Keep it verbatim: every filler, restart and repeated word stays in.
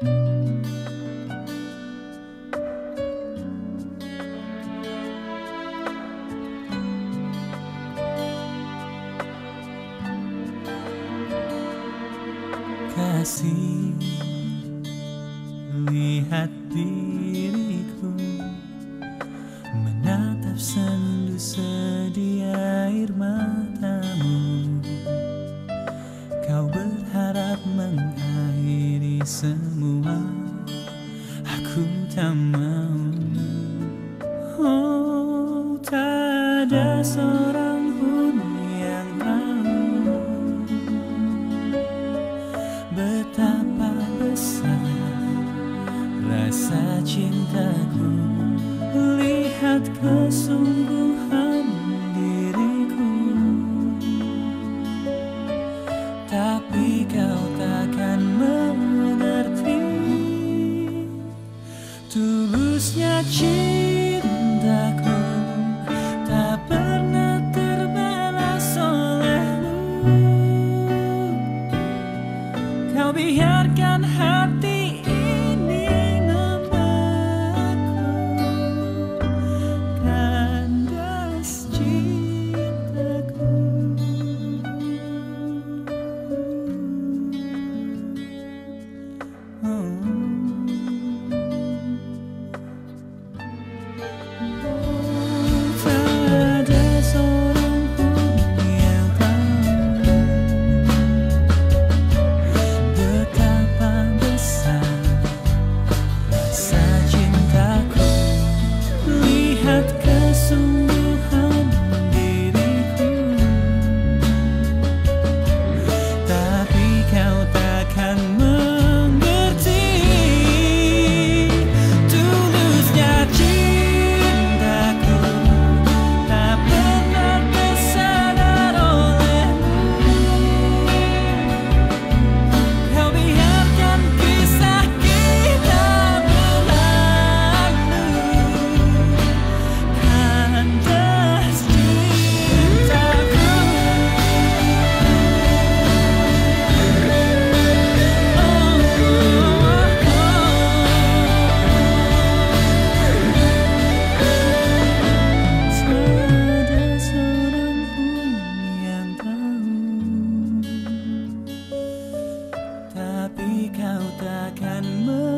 Kasih, lihat diriku menatap sendu sedih air matamu. Kau berharap mengakhiri semua, aku tak mau. Oh, tak ada seorang pun yang tahu betapa besar rasa cintaku. Lihat kesungguhan diriku, tapi kau takkan mengerti tulusnya cintaku. Tak pernah terbalas olehmu. Kau biarkan hati ini memaku, kandas cintaku. Oh. Tak ada seorang pun yang tahu betapa besar rasa cintaku. Lihat kesungguhan diriku, tapi kau takkan mengerti tulusnya cintaku. Tak pernah tersadar olehmu. Kau biarkan kisah kita berlalu, kandas cintaku. Tiada seorang pun yang tahu, tapi kau takkan